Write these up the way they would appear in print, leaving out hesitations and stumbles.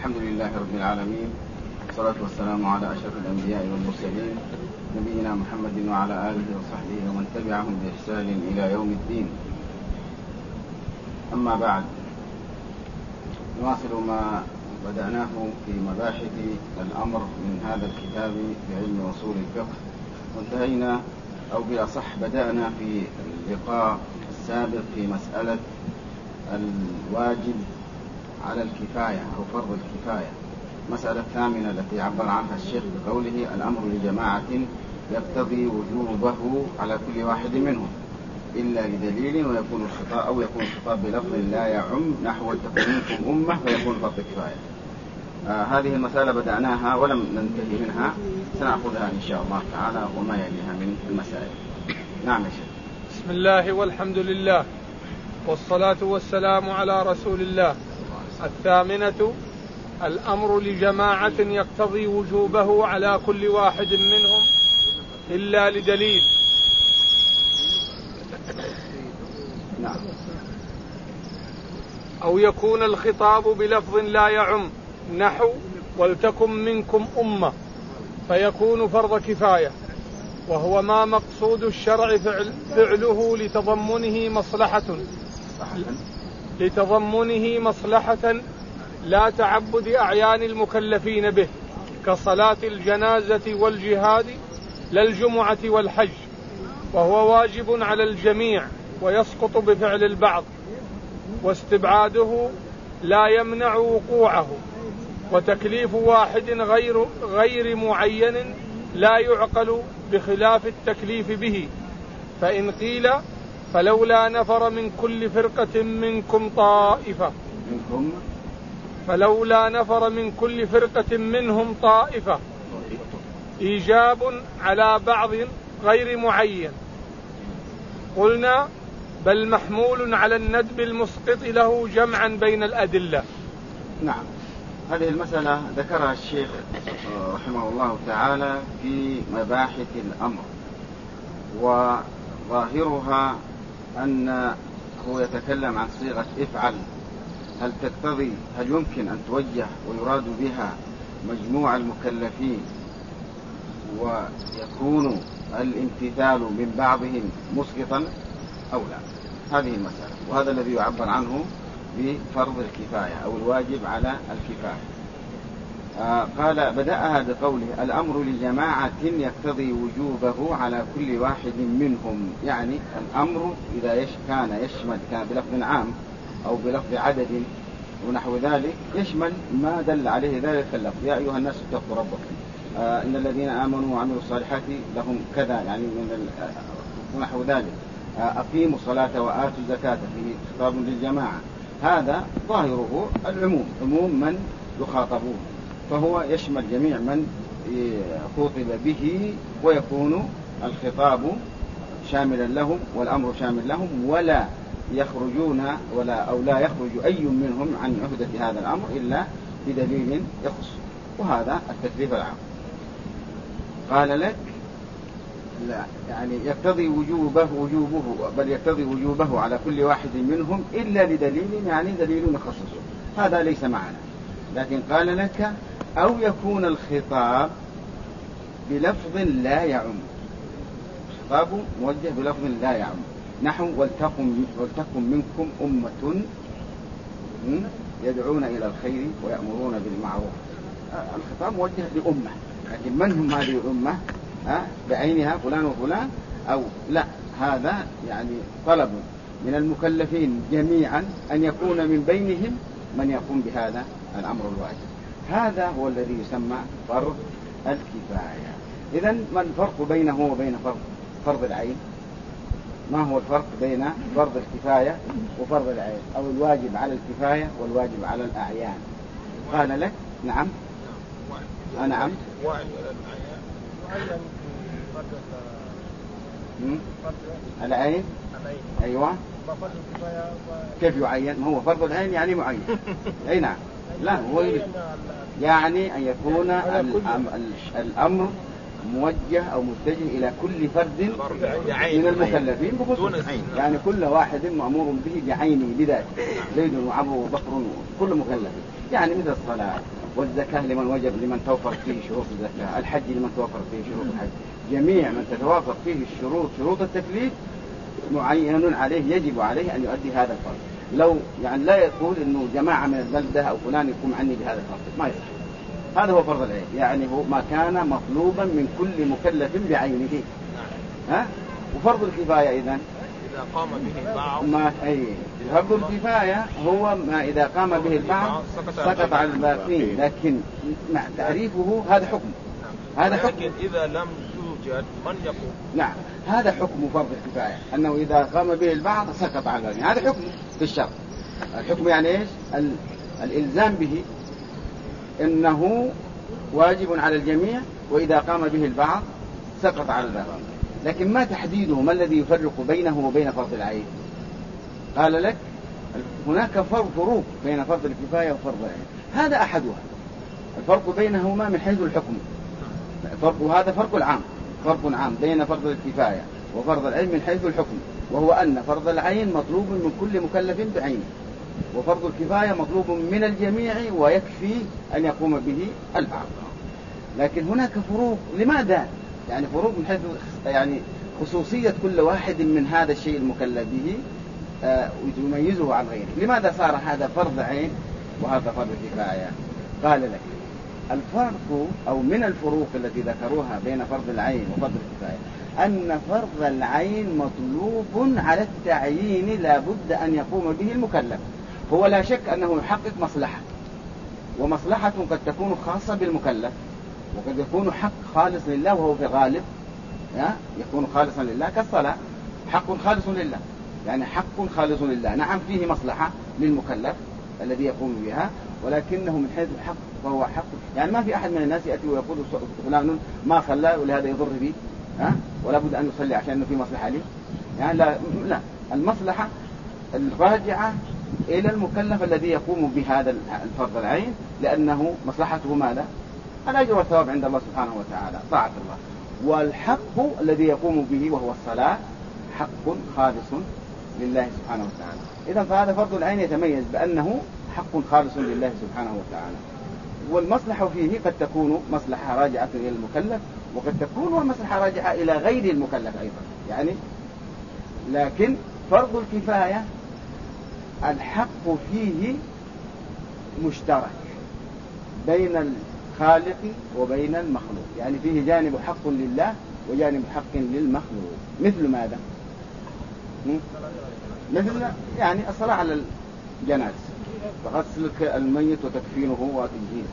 الحمد لله رب العالمين، والصلاة والسلام على أشرف الأنبياء والمرسلين نبينا محمد وعلى آله وصحبه ومن تبعهم بإحسان إلى يوم الدين. أما بعد، نواصل ما بدأناه في مباحث الأمر من هذا الكتاب في علم أصول الفقه، وانتهينا أو بالأصح بدأنا في اللقاء السابق في مسألة الواجب على الكفاية أو فرض الكفاية، المسألة الثامنة التي عبر عنها الشيخ بقوله الأمر لجماعة يقتضي وجوبه على كل واحد منهم إلا لدليل ويكون الخطاب أو يكون الخطاب بلفظ لا يعم نحو تكن منكم أمة فيكون فرض كفاية. هذه المسألة بدأناها ولم ننتهي منها، سنأخذها إن شاء الله تعالى وما يليها من المسائل. نعم يا شيخ. بسم الله والحمد لله والصلاة والسلام على رسول الله. الثامنة: الأمر لجماعة يقتضي وجوبه على كل واحد منهم إلا لدليل. نعم. أو يكون الخطاب بلفظ لا يعم نحو ولتكن منكم أمة فيكون فرض كفاية، وهو ما مقصود الشرع فعله لتضمنه مصلحة لا تعبد أعيان المكلفين به كصلاة الجنازة والجهاد لا الجمعة والحج، وهو واجب على الجميع ويسقط بفعل البعض، واستبعاده لا يمنع وقوعه، وتكليف واحد غير معين لا يعقل بخلاف التكليف به. فإن قيل فلولا نفر من كل فرقة منكم طائفة منهم طائفة إيجاب على بعض غير معين، قلنا بل محمول على الندب المسقط له جمعا بين الأدلة. نعم، هذه المسألة ذكرها الشيخ رحمه الله تعالى في مباحث الأمر، وظاهرها أنه يتكلم عن صيغة افعل، هل تقتضي، هل يمكن أن توجه ويراد بها مجموع المكلفين ويكون الامتثال من بعضهم مسقطا أو لا؟ هذه المسألة، وهذا الذي يعبر عنه بفرض الكفاية أو الواجب على الكفاية. قال بدأها بقوله الأمر لجماعة يقتضي وجوبه على كل واحد منهم، يعني الأمر إذا كان بلفظ عام أو بلفظ عدد ونحو ذلك يشمل ما دل عليه ذلك اللفظ، يا أيها الناس اتقوا ربكم، إن الذين آمنوا وعملوا الصالحات لهم كذا، يعني ونحو ذلك، أقيموا الصلاة وآتوا الزكاة، فيه خطاب للجماعة. هذا ظاهره العموم، عموم من يخاطبون، فهو يشمل جميع من خاطب به، ويكون الخطاب شاملا لهم والأمر شامل لهم، ولا يخرجون لا يخرج أي منهم عن عهدة هذا الأمر إلا بدليل يخص، وهذا التكليف العام. قال لك لا، يعني يقتضي وجوبه على كل واحد منهم إلا لدليل، يعني دليل يخصصه، هذا ليس معنا. لكن قال لك أو يكون الخطاب بلفظ لا يعم، الخطاب موجه بلفظ لا يعم نحو ولتكن منكم أمة يدعون إلى الخير ويأمرون بالمعروف. الخطاب موجه لأمة، لكن من هم هذه الأمة بعينها فلان وفلان أو لا؟ هذا يعني طلب من المكلفين جميعا أن يكون من بينهم من يقوم بهذا الأمر الواجب. هذا هو الذي يسمى فرض الكفاية. إذن ما الفرق بينه وبين فرض العين؟ ما هو الفرق بين فرض الكفاية وفرض العين، أو الواجب على الكفاية والواجب على الأعيان؟ قال لك نعم، نعم، العين، أيوة، كيف يعين؟ ما هو فرض العين يعني معين. أي نعم، لا هو يعني أن يكون الأمر موجه أو متجه إلى كل فرد من المكلفين بخصوص عين، يعني كل واحد مأمور به بعينه بذاته، زيد وعمر وبكر كل مكلف، يعني مثل الصلاة والزكاة لمن وجب لمن توفر فيه شروط الزكاة، الحج لمن توفر فيه شروط الحج، جميع من تتوافق فيه الشروط شروط التكليف معين عليه يجب عليه أن يؤدي هذا الفرض. لو يعني لا يقول إنه جماعة من البلدة أو فلان يقوم عني بهذا الفرض، ما يصح. هذا هو فرض العين، يعني هو ما كان مطلوبا من كل مكلف بعينه. وفرض الكفاية إذا قام به البعض فرض الكفاية هو ما إذا قام به البعض سقط على الباقين، لكن مع تعريفه هذا حكم، هذا حكم. لكن إذا لم يوجد من يقوم، نعم هذا حكم فرض الكفاية، أنه إذا قام به البعض سقط على الباقين، هذا حكم في الشرع. الحكم يعني إيش؟ الإلزام به إنه واجب على الجميع، وإذا قام به البعض سقط على الباقين. لكن ما تحديده، ما الذي يفرق بينه وبين فرض العين؟ قال لك هناك فروق بين فرض الكفاية وفرض العين، هذا أحدها. الفرق بينهما من حيث الحكم، وهذا فرق عام بين فرض الكفاية وفرض العين من حيث الحكم، وهو أن فرض العين مطلوب من كل مكلف بعينه، وفرض الكفاية مطلوب من الجميع ويكفي أن يقوم به البعض. لكن هناك فروق، لماذا؟ يعني فروق من حيث يعني خصوصية كل واحد من هذا الشيء المكلف به ويميزه عن غيره. لماذا صار هذا فرض عين وهذا فرض كفاية؟ قال لك الفرق أو من الفروق التي ذكروها بين فرض العين وفرض الكفاية أن فرض العين مطلوب على التعيين، لا بد أن يقوم به المكلف. هو لا شك أنه يحقق مصلحة، ومصلحة قد تكون خاصة بالمكلف، وقد يكون حق خالص لله، وهو في غالب يكون خالصا لله، كالصلاة حق خالص لله، يعني حق خالص لله. نعم فيه مصلحة للمكلف الذي يقوم بها، ولكنه من حيث الحق فهو حق. يعني ما في أحد من الناس يأتي ويقول فلان ما صلى ولهذا يضر بي، ولا بد أن يصلي عشان أنه في مصلحة لي. يعني لا، المصلحة الراجعة إلى المكلف الذي يقوم بهذا الفرض العين، لأنه مصلحته ماذا؟ الأجر والثواب عند الله سبحانه وتعالى، طاعة الله. والحق الذي يقوم به وهو الصلاة حق خالص لله سبحانه وتعالى. إذن فهذا فرض العين يتميز بأنه حق خالص لله سبحانه وتعالى، والمصلحة فيه قد تكون مصلحة راجعة إلى المكلف، وقد تكون المصلحة راجعة إلى غير المكلف أيضا. يعني لكن فرض الكفاية الحق فيه مشترك بين الخالق وبين المخلوق، يعني فيه جانب حق لله وجانب حق للمخلوق. مثل ماذا؟ مثل يعني الصلاة على الجنازة، غسل الميت وتكفينه وتجهيزه،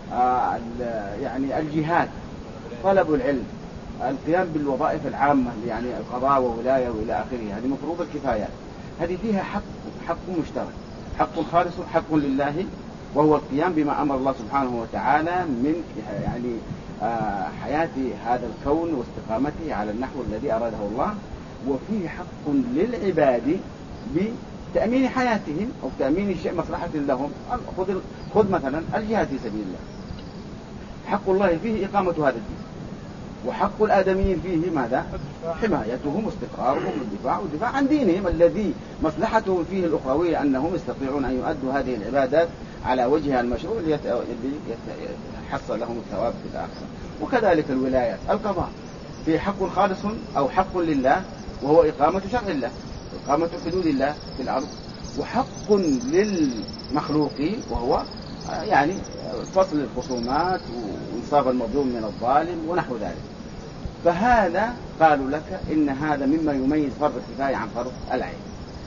يعني الجهاد، طلب العلم، القيام بالوظائف العامة، يعني القضاء وولاية وإلى آخره، هذه مفروض الكفايات. هذه فيها حق مشترك، حق خالص حق لله، وهو القيام بما أمر الله سبحانه وتعالى من يعني حياة هذا الكون واستقامته على النحو الذي أراده الله. وفيه حق للعباد بتأمين حياتهم أو تأمين شيء مصلحة لهم. خذ مثلا الجهاد في سبيل الله، حق الله فيه إقامة هذا الدين، وحق الآدميين فيه ماذا؟ حمايتهم واستقرارهم والدفاع عن دينهم الذي مصلحتهم فيه الأخروية، أنهم يستطيعون أن يؤدوا هذه العبادات على وجهها المشروع ليحصل لهم الثواب في الآخرة. وكذلك الولايات، القضاء فيه حق خالص أو حق لله، وهو إقامة شرع الله، إقامة حدود الله في الأرض، وحق للمخلوقين وهو يعني فصل الخصومات وإنصاف المظلوم من الظالم ونحو ذلك. فهذا قالوا لك إن هذا مما يميز فرض الكفاية عن فرض العين.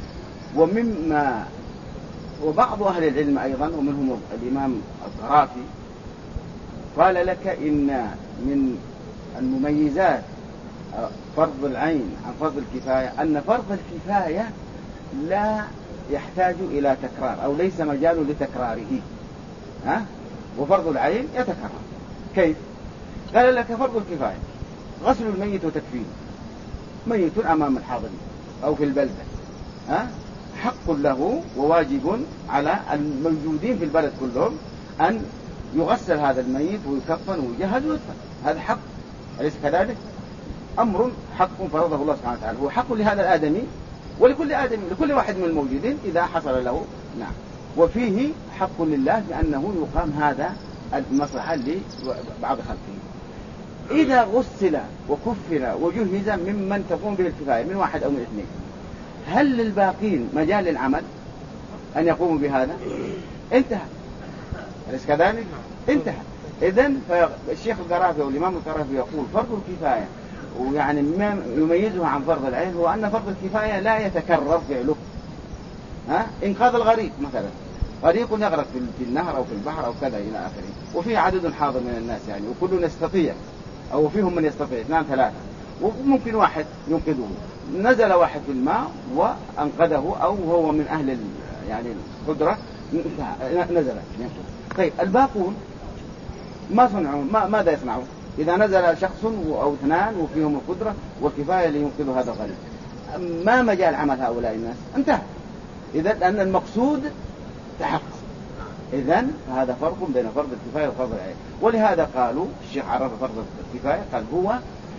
وبعض أهل العلم أيضا ومنهم الإمام القرافي قال لك إن من المميزات فرض العين عن فرض الكفاية أن فرض الكفاية لا يحتاج إلى تكرار أو ليس مجال لتكراره، وفرض العين يتكرر. كيف؟ قال لك فرض الكفاية غسل الميت وتكفينه، ميت أمام الحاضرين أو في البلدة، حق له وواجب على الموجودين في البلد كلهم أن يغسل هذا الميت ويكفن ويجهز ويدفن، هذا حق أليس كذلك؟ أمر حق فرضه الله سبحانه وتعالى، هو حق لهذا الآدمي ولكل آدمي، لكل واحد من الموجودين إذا حصل له. نعم. وفيه حق لله بأنه يقام هذا المصلحة لبعض خلقه. إذا غسل وكفر وجهز ممن تقوم به الكفاية من واحد أو من اثنين، هل للباقين مجال للعمل أن يقوموا بهذا؟ انتهى. أليس كذلك؟ انتهى. إذن فالشيخ القرافي والإمام القرافي يقول فرض الكفاية، ويعني ما يميزه عن فرض العين هو أن فرض الكفاية لا يتكرر فعله. إنقاذ الغريق مثلا، غريق يغرق في النهر أو في البحر أو كذا إلى آخره، وفيه عدد حاضر من الناس يعني، وكل يستطيع أو فيهم من يستطيع 2 3، وممكن واحد ينقذه. نزل واحد في الماء وأنقذه، أو هو من أهل يعني القدرة نزل ينقذ. طيب الباقون ما صنعون، ماذا يصنعون إذا نزل شخص أو 2 وفيهم القدرة والكفاية لينقذوا هذا الغريق؟ ما مجال عمل هؤلاء الناس؟ انتهى. إذا لأن المقصود تحقق. إذن هذا فرق بين فرض الكفاية وفرض العين. ولهذا قالوا الشيخ عرف فرض الكفاية، قال هو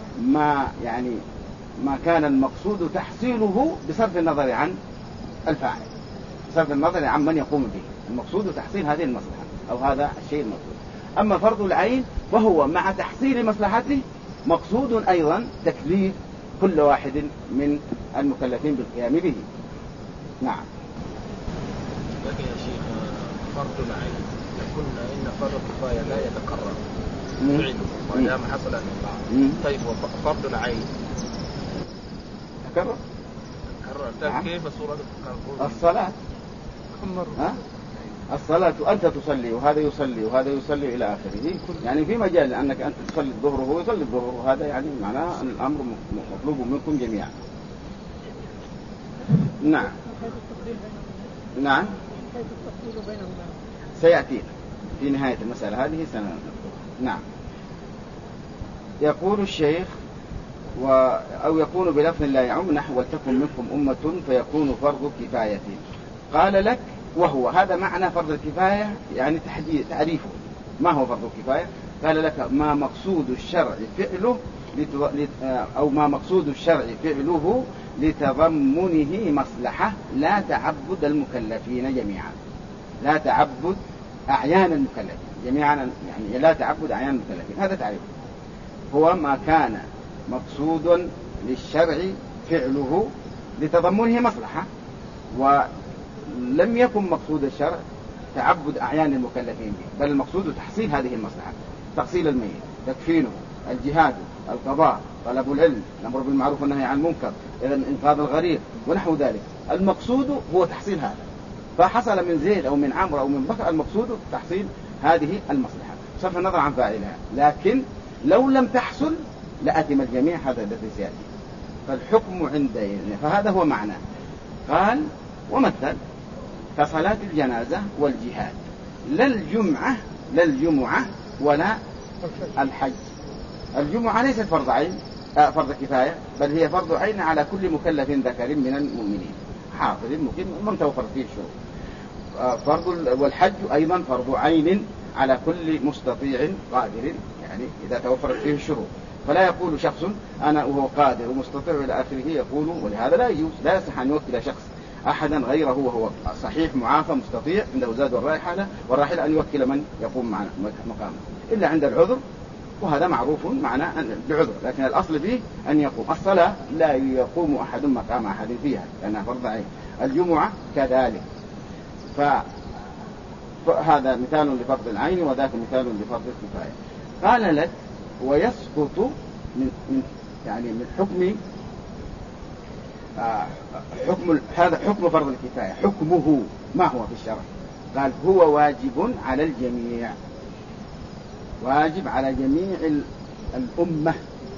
ما كان المقصود تحصيله بصرف النظر عن الفاعل، بصرف النظر عن من يقوم به، المقصود تحصيل هذه المصلحة أو هذا الشيء المقصود. أما فرض العين وهو مع تحصيل مصلحته مقصود أيضا تكليف كل واحد من المكلفين بالقيام به. نعم. لكن يا شيخ فرض العين قلنا إن فرض الكفاية لا يتكرر فعله ودام حصل من بعض. طيب وفرض العين تكرر؟ طيب كيف صورة الصلاة؟ الصلاة أنت تصلي وهذا يصلي وهذا يصلي إلى آخره، يعني في مجال أنك أنت تصلي الظهر وهو يصلي الظهر، وهذا يعني معناه أن الأمر مطلوب منكم جميعا. نعم. نعم. سيأتي في نهاية المسألة هذه سنة. نعم. يقول الشيخ أو يكون بلفظ لا يعم نحو ولتكن منكم أمة فيكون فرض كفاية. قال لك وهو هذا معنى فرض الكفاية، يعني تعريفه ما هو فرض الكفاية. قال لك ما مقصود الشرع فعله أو ما مقصود الشرع فعله لتضمنه مصلحة لا تعبد المكلفين جميعا، لا تعبد أعيان المكلفين جميعا، يعني لا تعبد أعيان المكلفين. هذا تعريفه، هو ما كان مقصود للشرع فعله لتضمنه مصلحة، ولم يكن مقصود الشرع تعبد أعيان المكلفين به، بل المقصود تحصيل هذه المصلحة، تحصيل الميت، تكفينه، الجهاد، القضاء، طلب العلم، الأمر بالمعروف والنهي عن المنكر، إنقاذ الغريق ونحو ذلك. المقصود هو تحصيل هذا، فحصل من زيد أو من عمرو أو من بكر، المقصود تحصيل هذه المصلحة بصرف النظر عن فاعلها. لكن لو لم تحصل لأتم الجميع، هذا الذي سيأتي. فالحكم عندنا، فهذا هو معناه. قال ومثل كصلاة الجنازة والجهاد لا الجمعة ولا الحج. الجمعة ليست فرض عين فرض كفاية، بل هي فرض عين على كل مكلف ذكر من المؤمنين حاضر مقيم من توفر فيه الشروط. والحج أيضا فرض عين على كل مستطيع قادر، يعني إذا توفرت فيه الشروط. فلا يقول شخص أنا وهو قادر ومستطيع إلى آخره يقول، ولهذا لا يجوز، لا يصح أن يوكل شخص أحدا غيره وهو صحيح معافى مستطيع عنده زاد والراحلة أن يوكل من يقوم معنا مقامه إلا عند العذر، وهذا معروف معناه بعذر. لكن الأصل فيه أن يقوم. الصلاة لا يقوم أحد مقام أحد فيها لأنها فرض عين، الجمعة كذلك. فهذا مثال لفرض العين وذاك مثال لفرض الكفاية. قال لك ويسقط من حكم هذا حكم فرض الكفاية. حكمه ما هو في الشرع؟ قال هو واجب على الجميع، واجب على جميع الأمة،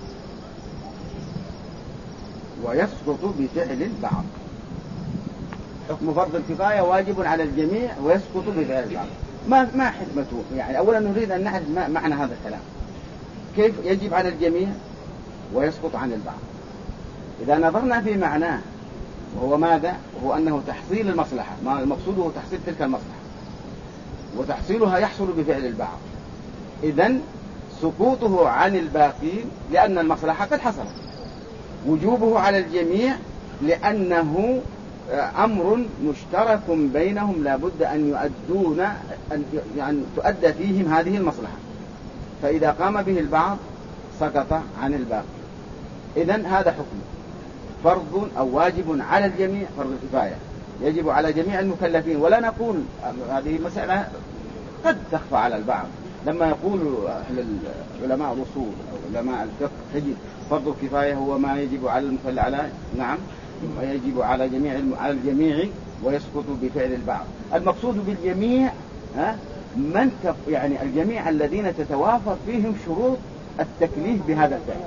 ويسقط بفعل البعض. حكم فرض الكفاية واجب على الجميع ويسقط بفعل البعض. ما حكمته؟ يعني أولا نريد أن نعرف معنى هذا الكلام، كيف يجب على الجميع ويسقط عن البعض. إذا نظرنا في معناه وهو ماذا؟ وهو أنه تحصيل المصلحة، ما المقصود هو تحصيل تلك المصلحة، وتحصيلها يحصل بفعل البعض. إذن سقوطه عن الباقين لأن المصلحة قد حصلت، وجوبه على الجميع لأنه أمر مشترك بينهم لا بد أن يؤدون يعني تؤدى فيهم هذه المصلحة، فإذا قام به البعض سقط عن الباقي. إذن هذا حكم فرض أو واجب على الجميع، فرض الكفاية يجب على جميع المكلفين. ولا نقول هذه مسألة قد تخفى على البعض، لما يقول علماء الأصول أو علماء الفقه تجد فرض الكفاية هو ما يجب على المكلف على نعم ويجب على الجميع ويسقط بفعل البعض. المقصود بالجميع من يعني الجميع الذين تتوافر فيهم شروط التكليف بهذا الفعل.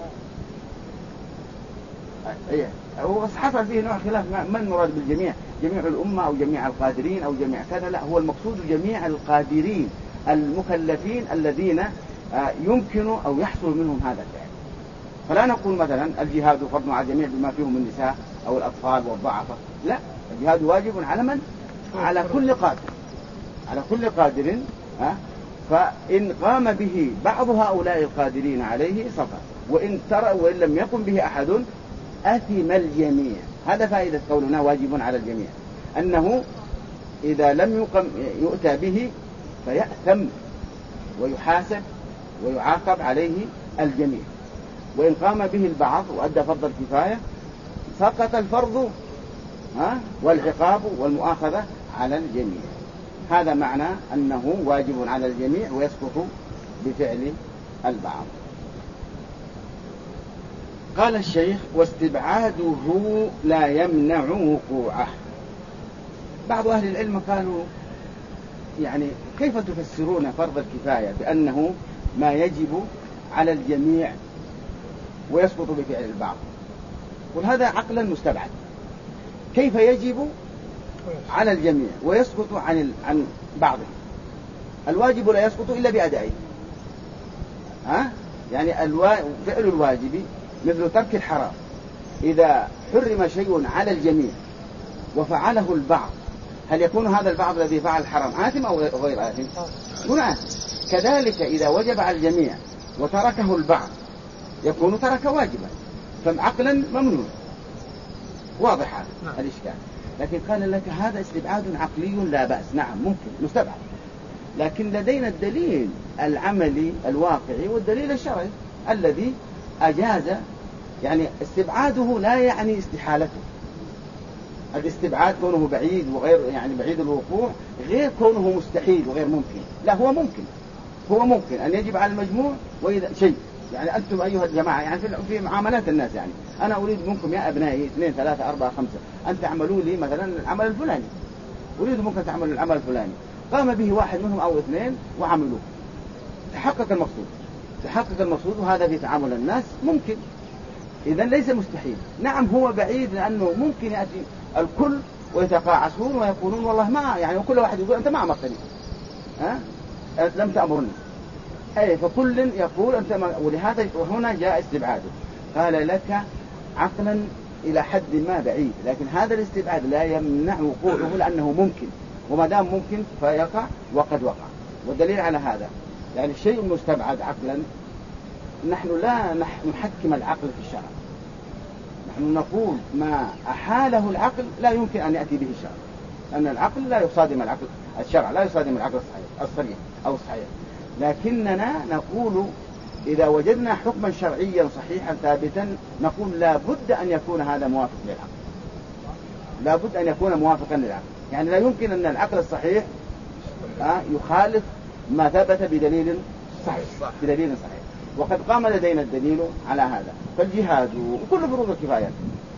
هو حصل فيه نوع خلاف ما المراد بالجميع، جميع الأمة أو جميع القادرين أو جميع كذا، لا، هو المقصود جميع القادرين المكلفين الذين يمكن أو يحصل منهم هذا الفعل. فلا نقول مثلا الجهاد فرض على الجميع بما فيهم النساء أو الأطفال والضعفاء، لا، الجهاد واجب على من؟ على كل قادر، على كل قادر. فإن قام به بعض هؤلاء القادرين عليه سقط، وإن لم يقم به أحد أثم الجميع. هذا فائدة قولنا واجب على الجميع، أنه إذا لم يؤتى به فيأثم ويحاسب ويعاقب عليه الجميع، وإن قام به البعض وأدى فرض الكفاية سقط الفرض والعقاب والمؤاخذة على الجميع. هذا معنى أنه واجب على الجميع ويسقط بفعل البعض. قال الشيخ: واستبعاده لا يمنع وقوعه. بعض أهل العلم قالوا يعني كيف تفسرون فرض الكفاية بأنه ما يجب على الجميع ويسقط بفعل البعض؟ وهذا عقلا مستبعد. كيف يجب على الجميع ويسقط عن بعضه؟ الواجب لا يسقط إلا بأدائه. يعني فعل الواجب مثل ترك الحرام، إذا حرم شيء على الجميع وفعله البعض، هل يكون هذا البعض الذي فعل الحرام آثم أو غير آثم؟ يكون آثم. كذلك إذا وجب على الجميع وتركه البعض يكون ترك واجبا، فعقلا ممنوع. واضح هذا الإشكال. لكن قال لك هذا استبعاد عقلي لا بأس، نعم ممكن مستبعد، لكن لدينا الدليل العملي الواقعي والدليل الشرعي الذي أجاز. يعني استبعاده لا يعني استحالته. الاستبعاد كونه بعيد وغير يعني بعيد الوقوع غير كونه مستحيل وغير ممكن، لا، هو ممكن. هو ممكن أن يجب على المجموع وإذا شيء يعني أنتم أيها الجماعة يعني في معاملات الناس، يعني أنا أريد منكم يا أبنائي 2 3 4 5 أن تعملوا لي مثلا العمل الفلاني، أريد منكم تعملوا العمل الفلاني، قام به واحد منهم أو 2 وعملوه، تحقق المقصود، وهذا في تعامل الناس ممكن. إذا ليس مستحيل. نعم هو بعيد لأنه ممكن يأتي الكل ويتقاعسون ويقولون والله ما يعني، وكل واحد يقول أنت ما أمرتني، لم تأمرني، فكل يقول أنت ما، ولهذا هنا جاء استبعاده. قال لك عقلا إلى حد ما بعيد، لكن هذا الاستبعاد لا يمنع وقوعه لأنه ممكن، وما دام ممكن فيقع وقد وقع. والدليل على هذا يعني الشيء المستبعد عقلا، نحن لا نحكم العقل في الشرع، نحن نقول ما أحاله العقل لا يمكن أن يأتي به الشرع، لأن العقل لا يصادم العقل، الشرع لا يصادم العقل الصريح أو الصحيح. لكننا نقول إذا وجدنا حكما شرعيا صحيحا ثابتا نقول لا بد أن يكون هذا موافق للعقل، لا بد أن يكون موافقا للعقل. يعني لا يمكن أن العقل الصحيح يخالف ما ثبت بدليل صحيح. وقد قام لدينا الدليل على هذا. فالجهاد وكل فروض الكفاية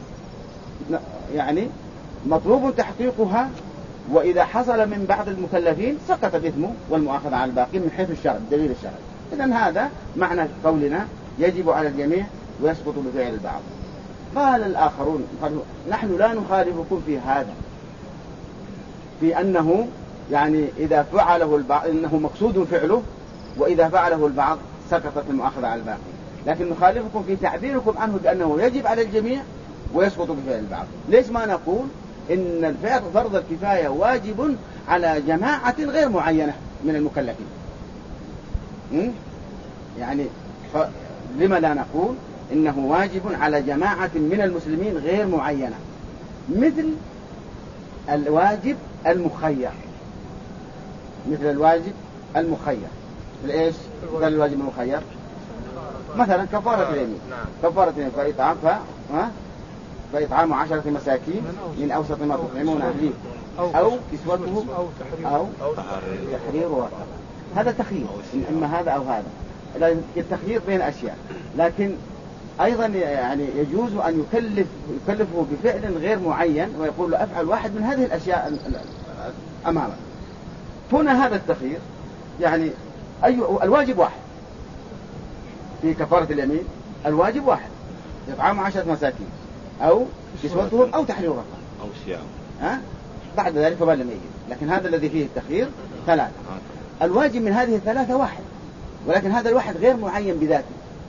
يعني مطلوب تحقيقها، وإذا حصل من بعض المكلفين سقط الإثم والمؤاخذة على الباقي من حيث الشرع، الدليل الشرعي. إذن هذا معنى قولنا يجب على الجميع ويسقط بفعل البعض. قال الآخرون نحن لا نخالفكم في هذا، في أنه يعني إذا فعله البعض إنه مقصود فعله، وإذا فعله البعض سقطت المؤاخذة على الباقي. لكن نخالفكم في تعبيركم عنه بأنه يجب على الجميع ويسقط بفعل البعض. ليش ما نقول إن الفعل فرض الكفاية واجب على جماعة غير معينة من المكلفين؟ يعني لما لا نقول إنه واجب على جماعة من المسلمين غير معينة، مثل الواجب المخير، مثل الواجب المخير. مثل إيش؟ مثل الواجب المخير مثلا كفارة اليمين، كفارة اليمين فإطعام 10 مساكين من أوسط ما تطعمون أهليكم أو كسوتهم أو تحرير رقبة. هذا تخيير، إما هذا أو هذا، التخيير بين أشياء. لكن أيضا يعني يجوز أن يكلفه بفعل غير معين ويقول له أفعل واحد من هذه الأشياء أمامك. هنا هذا التخيير يعني الواجب واحد في كفارة اليمين، الواجب واحد إطعام 10 مساكين أو كسوتهم أو تحرير رقبة أو صيام. بعد ذلك فما لم يجد. لكن هذا الذي فيه التخيير 3. الواجب من هذه 3 واحد، ولكن هذا الواحد غير معين بذاته،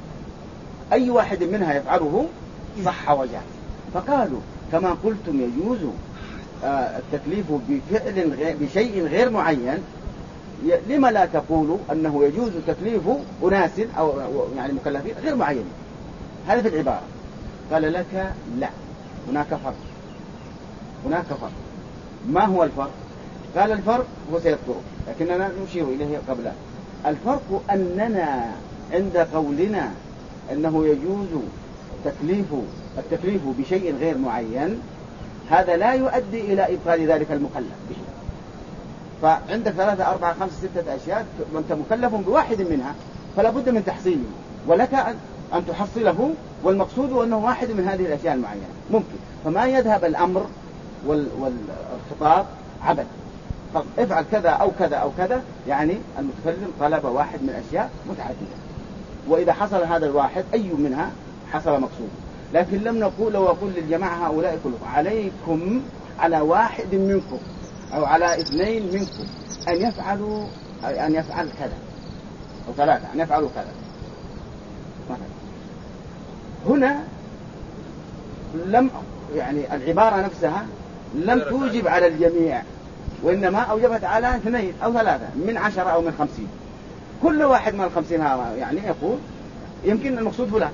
أي واحد منها يفعله صح وجاز. فقالوا كما قلتم يجوز التكليف بشيء غير معين، لما لا تقولوا أنه يجوز تكليف أناس أو يعني مكلفين غير معين؟ هذا في العبارة. قال لك لا، هناك فرق، هناك فرق. ما هو الفرق؟ قال الفرق هو سيذكره لكننا نشير إليه قبله. الفرق أننا عند قولنا أنه يجوز التكليف بشيء غير معين، هذا لا يؤدي إلى إبطال ذلك المكلف به. فعندك 3 4 5 6 أشياء وأنت مكلف بواحد منها، فلا بد من تحصيله، ولك أن تحصله، والمقصود أنه واحد من هذه الأشياء المعينة ممكن. فما يذهب الأمر والخطاب عبث، افعل كذا أو كذا أو كذا، يعني المتكلم طلب واحد من أشياء متعددة، وإذا حصل هذا الواحد أي منها حصل مقصود. لكن لم نقول لو أقول للجماعة هؤلاء كلهم عليكم على واحد منكم أو على 2 منكم أن يفعل كذا، أو 3 أن يفعلوا كذا مثلا. هنا لم يعني العبارة نفسها لم توجب على الجميع، وإنما أوجبت على 2 أو 3 من 10 أو من 50. كل واحد من 50 يعني يقول يمكن المقصود فلان،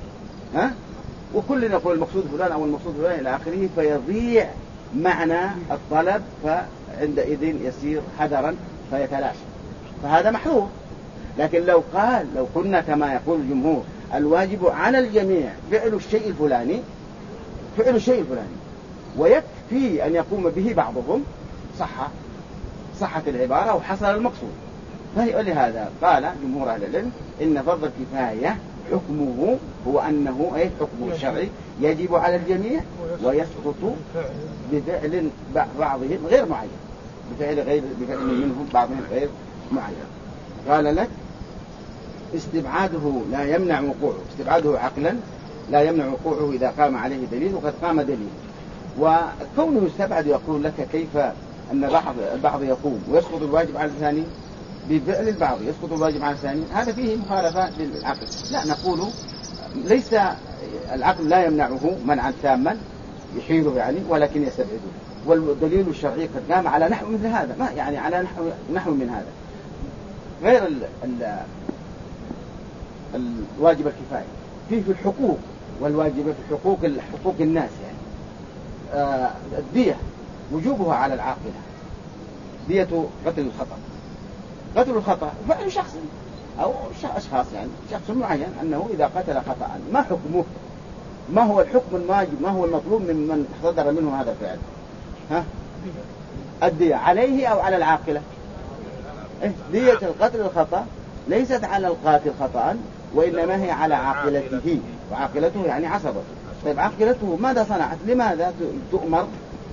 وكل يقول المقصود فلان أو المقصود فلان إلى آخره، فيضيع معنى الطلب، فعندئذ يصير حذرا فيتلاشى، فهذا محظور. لكن لو كنا كما يقول الجمهور الواجب على الجميع فعل الشيء الفلاني ويكفي أن يقوم به بعضهم، صحت العبارة وحصل المقصود. فلهذا قال جمهور أهل العلم إن فرض الكفاية حكمه هو أنه حكمه الشرعي يجب على الجميع ويسقط بفعل بعضهم غير معين، بفعل منهم بعضهم غير معين. قال لك استبعاده لا يمنع وقوعه، استبعاده عقلا لا يمنع وقوعه إذا قام عليه دليل، وقد قام دليل. وكونه يستبعد يقول لك كيف أن البعض يقوم ويسقط الواجب على الثاني بفعل البعض، يسقط الواجب على الثاني، هذا فيه مخالفة للعقل. لا، نقول ليس العقل لا يمنعه منعا تاما يحيله يعني، ولكن يستبعده. والدليل الشرعي قد قام على نحو مثل هذا، ما يعني على نحو من هذا غير الواجب الكفاية فيه في الحقوق والواجب في حقوق الناس. يعني الدية وجوبها على العاقلة، دية قتل الخطأ فعل شخص أو أشخاص، يعني شخص معين أنه إذا قتل خطأ ما حكمه؟ ما هو الحكم الواجب؟ ما هو المطلوب ممن صدر منه هذا الفعل؟ الدية عليه أو على العاقلة؟ دية القتل الخطأ ليست على القاتل خطأ، وإنما هي على عاقلته، وعاقلته يعني عصبته. طيب عاقلته ماذا صنعت؟ لماذا تؤمر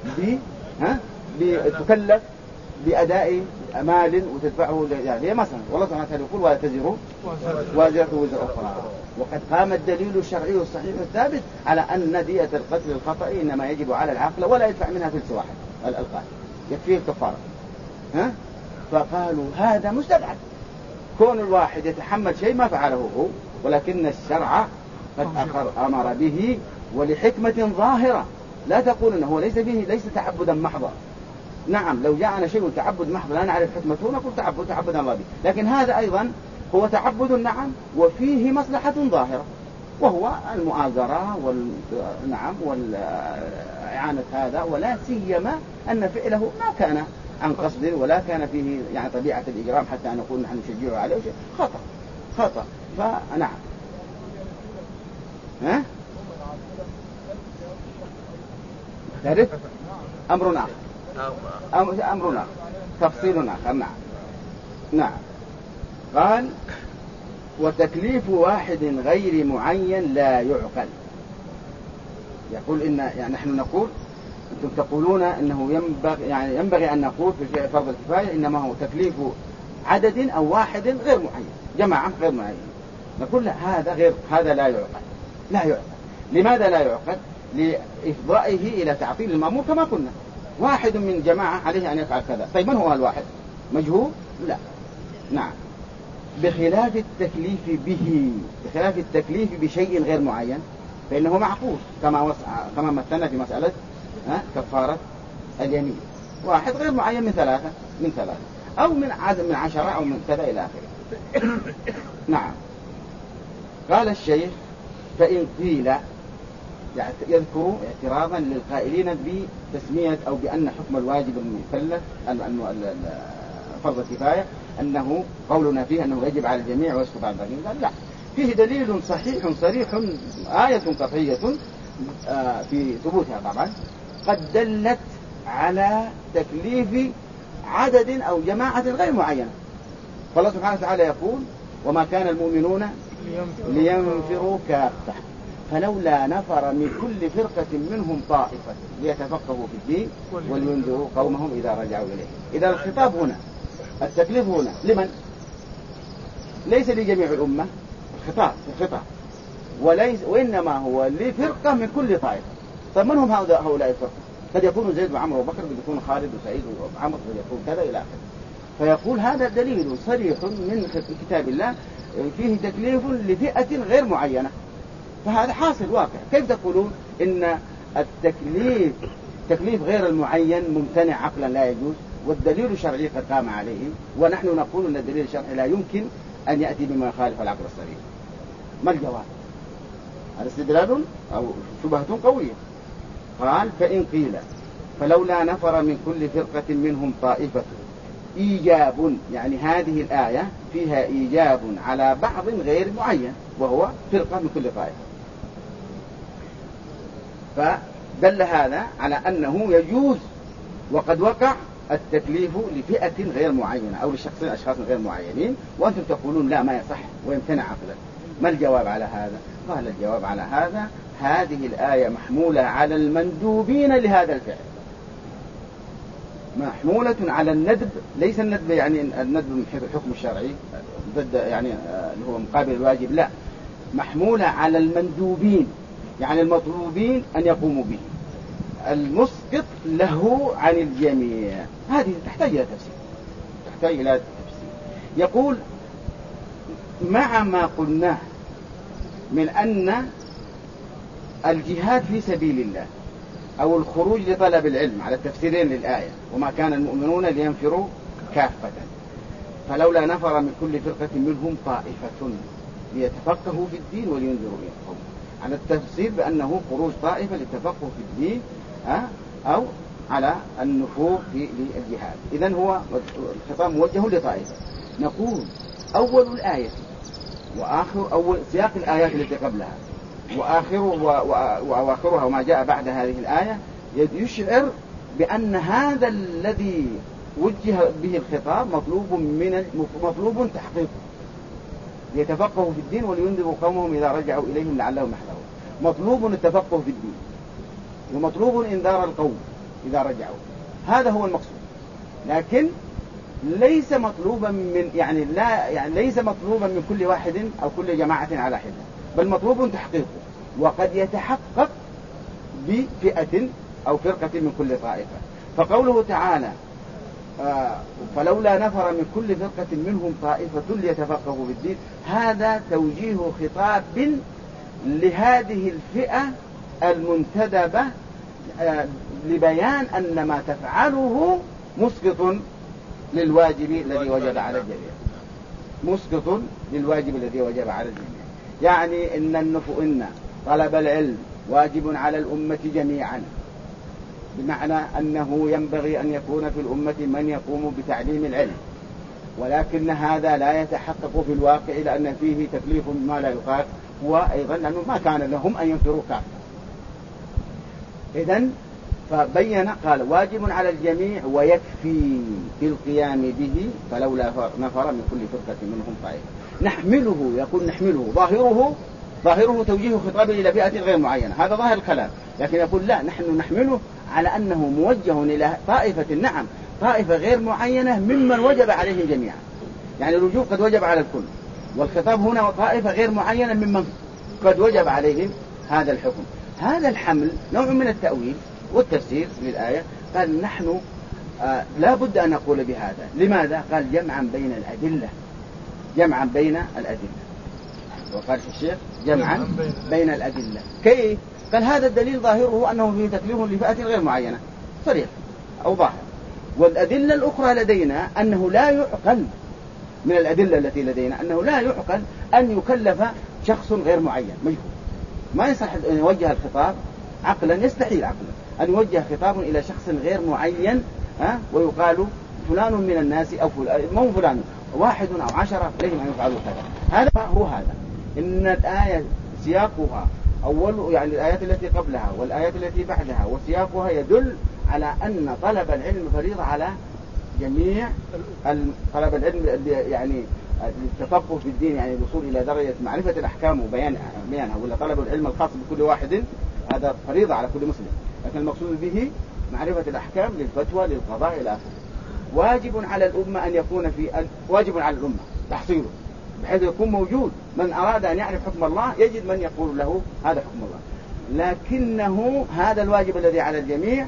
بتكلف بأداء مال وتدفعه؟ يعني هي مثلا والله سبحانه وتعالى يقول ولا تزر وازرة وزر أخرى، وقد قام الدليل الشرعي الصحيح الثابت على أن دية القتل الخطأ إنما يجب على العاقلة ولا يدفع منها ثلث واحد القاتل، يكفيه الكفارة. فقالوا هذا مستبعد، كون الواحد يتحمل شيء ما فعله هو، ولكن الشرع قد أمر به ولحكمة ظاهرة. لا تقول أنه ليس تعبدا محضا. نعم لو جاءنا شيء تعبد محض لا نعرف حكمته نقول تعبدا الله به، لكن هذا أيضا هو تعبد نعم وفيه مصلحة ظاهرة، وهو المؤازرة والإعانة هذا، ولا سيما أن فعله ما كان عن قصد ولا كان فيه يعني طبيعة الإجرام حتى نقول نحن نشجعه عليه، خطأ فنعم. ها؟ تعرف؟ أمر آخر تفصيل آخر. نعم. قال وتكليف واحد غير معين لا يعقل. يقول يعني نحن نقول، أنتم تقولون إنه ينبغي أن نقول في فرض الكفاية إنما هو تكليف عدد أو واحد غير معين، جماعة غير معين. نقول هذا لا يعقل. لماذا لا يعقل؟ لإفضائه إلى تعطيل المأمور كما قلنا، واحد من جماعة عليه أن يفعل كذا. طيب من هو الواحد؟ مجهول؟ لا. نعم. بخلاف التكليف بشيء غير معين فإنه معقول، كما مثلنا في مسألة كفارة اليمين، واحد غير معين من ثلاثة أو من 10 أو من كذا إلى آخره. نعم. قال الشيخ فإن قيل، يذكر اعتراضا للقائلين بتسمية أو بأن حكم الواجب المكلف فرض الكفاية أنه قولنا فيه أنه يجب على الجميع ويسقط عن الباقين. قال لا، فيه دليل صحيح صريح، آية قطعية في ثبوتها طبعا قد دلت على تكليف عدد أو جماعة غير معينة. فالله سبحانه وتعالى يقول وما كان المؤمنون لينفروا كافة فلولا نفر من كل فرقة منهم طائفة ليتفقهوا في الدين ولينذروا قومهم إذا رجعوا إليه. إذا الخطاب هنا، التكليف هنا لمن؟ ليس لجميع الأمة الخطاب وإنما هو لفرقة من كل طائفة. طيب من هم هؤلاء الفرقة؟ قد يكون زيد وعمر وبكر، قد يكون خالد وسعيد وعمر، قد يكون كذا إلى آخره. فيقول هذا دليل صريح من كتاب الله فيه تكليف لفئة غير معينة، فهذا حاصل واقع. كيف تقولون إن تكليف غير المعين ممتنع عقلا لا يجوز والدليل الشرعي قد قام عليه، ونحن نقول أن الدليل الشرعي لا يمكن أن يأتي بما يخالف العقل الصريح؟ ما الجواب؟ هذا استدلال أو شبهة قوية. قال فإن قيل فلولا نفر من كل فرقة منهم طائفة إيجاب، يعني هذه الآية فيها إيجاب على بعض غير معين وهو فرقة من كل طائفة، فدل هذا على أنه يجوز وقد وقع التكليف لفئة غير معينة أو لأشخاص غير معينين، وأنتم تقولون لا ما يصح ويمتنع عقلا. ما الجواب على هذا؟ قال الجواب على هذا هذه الآية محمولة على المندوبين لهذا الفعل، محمولة على الندب، ليس الندب يعني الندب من حيث الحكم الشرعي ضد يعني اللي هو مقابل الواجب، لا، محمولة على المندوبين يعني المطلوبين أن يقوموا به، المسقط له عن الجميع. هذه تحتاج إلى تفسير. يقول مع ما قلناه من أن الجهاد في سبيل الله أو الخروج لطلب العلم على التفسيرين للآية وما كان المؤمنون لينفروا كافة فلولا نفر من كل فرقة منهم طائفة ليتفقهوا في الدين ولينذروا قومهم، على التفسير بأنه خروج طائفة للتفقه في الدين أو على النفور للجهاد. إذن هو الخطاب موجه لطائفة. نقول أول الآية أول سياق الآيات التي قبلها وآخرها وما جاء بعد هذه الآية يشعر بأن هذا الذي وجه به الخطاب مطلوب تحقيقه، ليتفقهوا في الدين ولينذروا قومهم إذا رجعوا إليهم لعلهم يحذرون. مطلوب التفقه في الدين ومطلوب إنذار القوم إذا رجعوا، هذا هو المقصود. لكن ليس مطلوبا ليس مطلوبا من كل واحد أو كل جماعة على حدة، بل مطلوب تحقيقه، وقد يتحقق بفئة أو فرقة من كل طائفة. فقوله تعالى فلولا نفر من كل فرقة منهم طائفة ليتفقهوا في الدين، هذا توجيه خطاب لهذه الفئة المنتدبة لبيان أن ما تفعله مسقط للواجب الذي وجب على الجميع. مسقط للواجب الذي وجب على الجميع. يعني إن طلب العلم واجب على الأمة جميعا، بمعنى أنه ينبغي أن يكون في الأمة من يقوم بتعليم العلم، ولكن هذا لا يتحقق في الواقع لأن فيه تكليف ما لا يقال، وأيضا لأنه ما كان لهم أن ينفروا كافة. إذن فبين قال واجب على الجميع ويكفي بالقيام به فلولا نفر من كل فرقة منهم طائفة. نحمله، يقول نحمله، ظاهره توجيه خطاب إلى فئة غير معينة، هذا ظاهر الكلام، لكن يقول لا، نحن نحمله على أنه موجه إلى طائفة، نعم طائفة غير معينة ممن وجب عليهم جميعا، يعني الوجوب قد وجب على الكل، والخطاب هنا طائفة غير معينة ممن قد وجب عليهم هذا الحكم. هذا الحمل نوع من التأويل والتفسير للآية. قال نحن لا بد أن نقول بهذا. لماذا؟ قال جمعا بين الأدلة، جمعا بين الأدلة، وقال الشيخ جمعا بين الأدلة. كيف؟ قال هذا الدليل ظاهره أنه فيه تكليف لفئة غير معينة صريح أو ظاهر، والأدلة الأخرى لدينا أنه لا يعقل، من الأدلة التي لدينا أنه لا يعقل أن يكلف شخص غير معين مجهول. ما يصح أن يوجه الخطاب عقلا، يستحيل عقلا أن يوجه خطاب إلى شخص غير معين ويقال فلان من الناس أو فلان، مو فلان، 1 أو 10 لهم أن يفعلوا كذا. هذا هو هذا. إن الآية سياقها أول، يعني الآيات التي قبلها والآيات التي بعدها وسياقها يدل على أن طلب العلم فريضة على جميع طلب العلم، يعني التفقه في الدين، يعني الوصول إلى درجة معرفة الأحكام وبيانها، ولا طلب العلم الخاص بكل واحد، هذا فريضة على كل مسلم، لكن المقصود به معرفة الأحكام للفتوى للقضاء إلى آخره. واجب على الأمة أن يكون واجب على الأمة تحصيله، بحيث يكون موجود من أراد أن يعرف حكم الله يجد من يقول له هذا حكم الله. لكنه هذا الواجب الذي على الجميع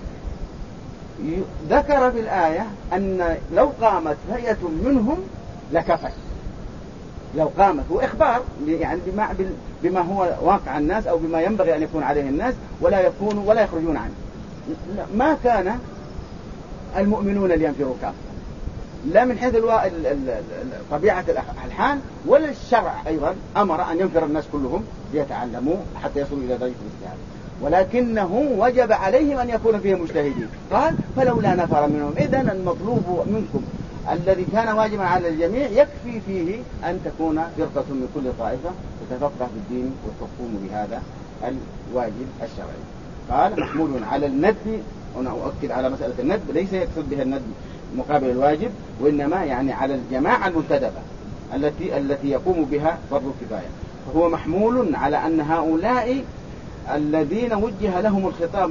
ذكر في الآية أن لو قامت هيئة منهم لكفت، لو قامت، وإخبار يعني بما هو واقع الناس أو بما ينبغي أن يكون عليه الناس، ولا يخرجون عنه. ما كان المؤمنون لينفروا كافة، لا من حيث طبيعة الحال، ولا الشرع أيضا أمر أن ينفر الناس كلهم ليتعلموا حتى يصلوا إلى درجة الاجتهاد، ولكنه وجب عليهم أن يكون فيهم مجتهدين. قال فلولا نفر منهم. إذن المطلوب منكم الذي كان واجبا على الجميع يكفي فيه أن تكون فرقة من كل طائفة تتفقه في الدين وتقوم بهذا الواجب الشرعي. قال محمول على الندب، هنا أؤكد على مسألة الندب، ليس يقصد بها الندب مقابل الواجب، وإنما يعني على الجماعة المنتدبة التي يقوم بها فرض الكفاية. فهو محمول على أن هؤلاء الذين وجه لهم الخطاب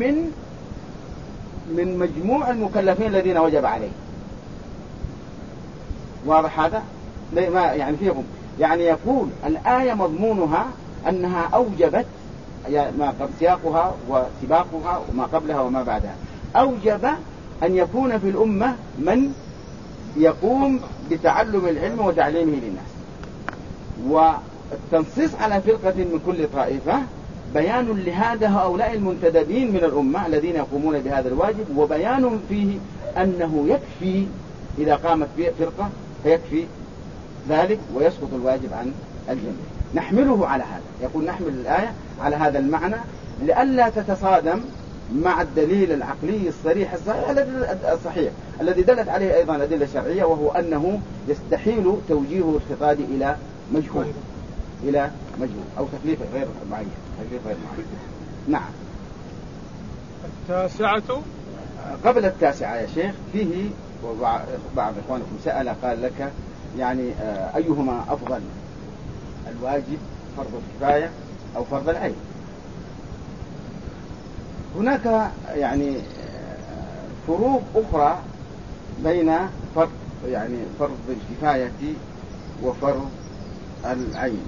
من مجموع المكلفين الذين وجب عليه. واضح هذا؟ ما يعني فيهم، يعني يقول الآية مضمونها أنها أوجبت، ما قبل سياقها وسباقها وما قبلها وما بعدها، أوجب أن يكون في الأمة من يقوم بتعلم العلم وتعليمه للناس. والتنصيص على فرقة من كل طائفة بيان لهذا هؤلاء المنتدبين من الأمة الذين يقومون بهذا الواجب، وبيان فيه أنه يكفي إذا قامت فرقة فيكفي ذلك ويسقط الواجب عن الجميع. نحمله على هذا، يقول نحمل الآية على هذا المعنى لئلا تتصادم مع الدليل العقلي الصريح الصحيح الذي دلت عليه أيضا الأدلة الشرعية، وهو أنه يستحيل توجيه الخطاب إلى مجهول أو تكليف غير معين. نعم. التاسعة قبل التاسعة يا شيخ فيه بعض إخوانكم سأل قال لك يعني أيهما أفضل، الواجب فرض الكفاية أو فرض العين؟ هناك يعني فروق أخرى بين فرض الكفاية وفرض العين،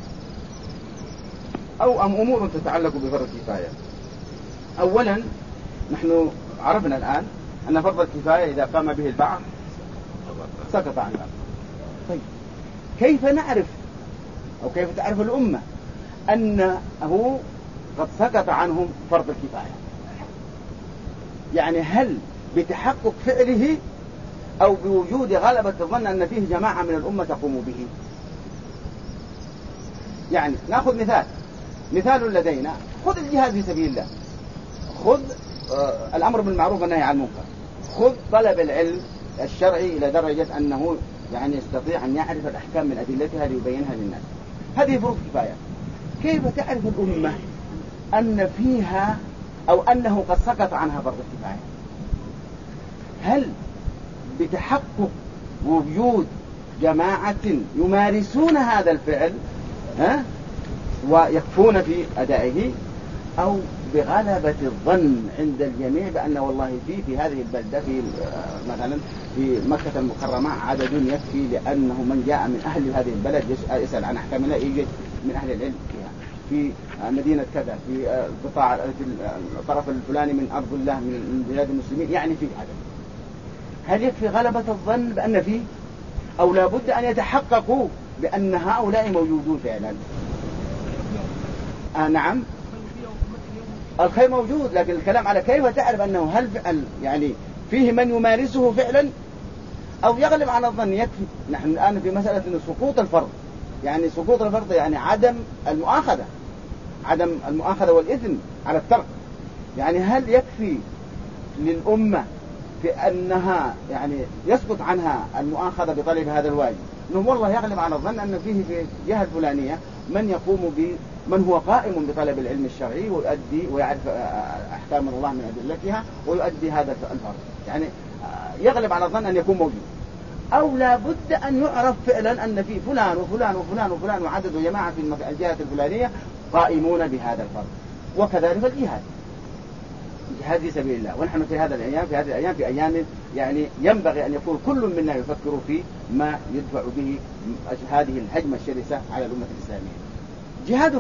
أو أمور تتعلق بفرض الكفاية. أولا نحن عرفنا الآن أن فرض الكفاية إذا قام به البعض سقط عن البعض. طيب كيف نعرف أو كيف تعرف الأمة أنه قد سقط عنهم فرض الكفاية؟ يعني هل بتحقق فعله أو بوجود غلبة الظن أن فيه جماعة من الأمة تقوم به. يعني نأخذ مثال لدينا، خذ الجهاد في سبيل الله، خذ الأمر بالمعروف والنهي عن المنكر، خذ طلب العلم الشرعي إلى درجة أنه يعني يستطيع أن يعرف الأحكام من أدلتها ليبينها للناس. هذه فروض كفاية. كيف تعرف الأمة أن فيها أو أنه قد سقط عنها فرض الكفاية؟ هل بتحقق وجود جماعة يمارسون هذا الفعل ويكفون في أدائه، أو بغلبة الظن عند الجميع بأن والله في هذه البلدة في مثلا في مكة المكرمة عدد يكفي لأنه من جاء من أهل هذه البلد يسأل عن أحكامها يجد من أهل العلم فيها، في مدينة كذا، في قطاع الطرف الفلاني من أرض الله من بلاد المسلمين، يعني في عدد. هل يكفي غلبة الظن بأن فيه، أو لا بد أن يتحققوا بأن هؤلاء موجودون فعلا؟ نعم الخير موجود، لكن الكلام على كيف تعرف أنه هل فعل يعني فيه من يمارسه فعلا أو يغلب على الظن. يكفي نحن الآن في مسألة سقوط الفرض، يعني سقوط الفرض يعني عدم المؤاخذة والإثم على الترك. يعني هل يكفي للأمة في أنها يعني يسقط عنها المؤاخذة بطلب هذا الواجب، إنه والله يغلب على الظن أن فيه في جهة الفلانية من هو قائم بطلب العلم الشرعي ويؤدي ويعرف أحكام الله من أدلتها ويؤدي هذا الفرض، يعني يغلب على الظن أن يكون موجود، أو لا بد أن يعرف فعلا أن في فلان وفلان وفلان وفلان وعدد جماعة في الجهة الفلانية قائمون بهذا الفرض. وكذلك الجهاد في سبيل الله. ونحن في هذه الأيام في أيام يعني ينبغي أن يكون كل منا يفكر في ما يدفع به هذه الهجمة الشرسة على الأمة الإسلامية. جهاد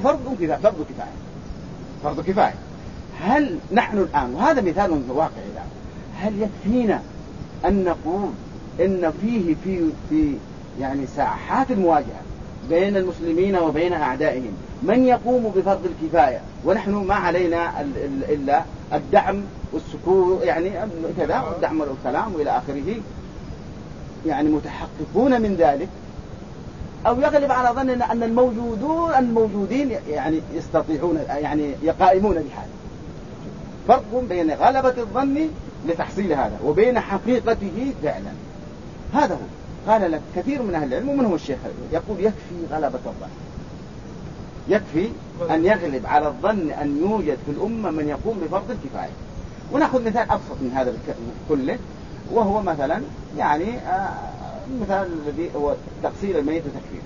فرض كفاية. هل نحن الآن، وهذا مثال واقعي الآن، هل يكفينا أن نقول إن في يعني ساحات المواجهة بين المسلمين وبين أعدائهم من يقوم بفرض الكفاية، ونحن ما علينا إلا الدعم والسكوت يعني كذا، الدعم والكلام وإلى آخره، يعني متحققون من ذلك؟ أو يغلب على ظننا أن الموجودين يعني يستطيعون يعني يقائمون بهذا. فرق بين غلبة الظن لتحصيل هذا وبين حقيقته فعلا. هذا هو. قال لك كثير من أهل العلم ومنهم الشيخ يقول يكفي غلبة الظن، يكفي أن يغلب على الظن أن يوجد في الأمة من يقوم بفرض الكفاية. ونأخذ مثال أبسط من هذا كله، وهو مثلا يعني مثال الذي هو تغسيل الميت وتكفيره.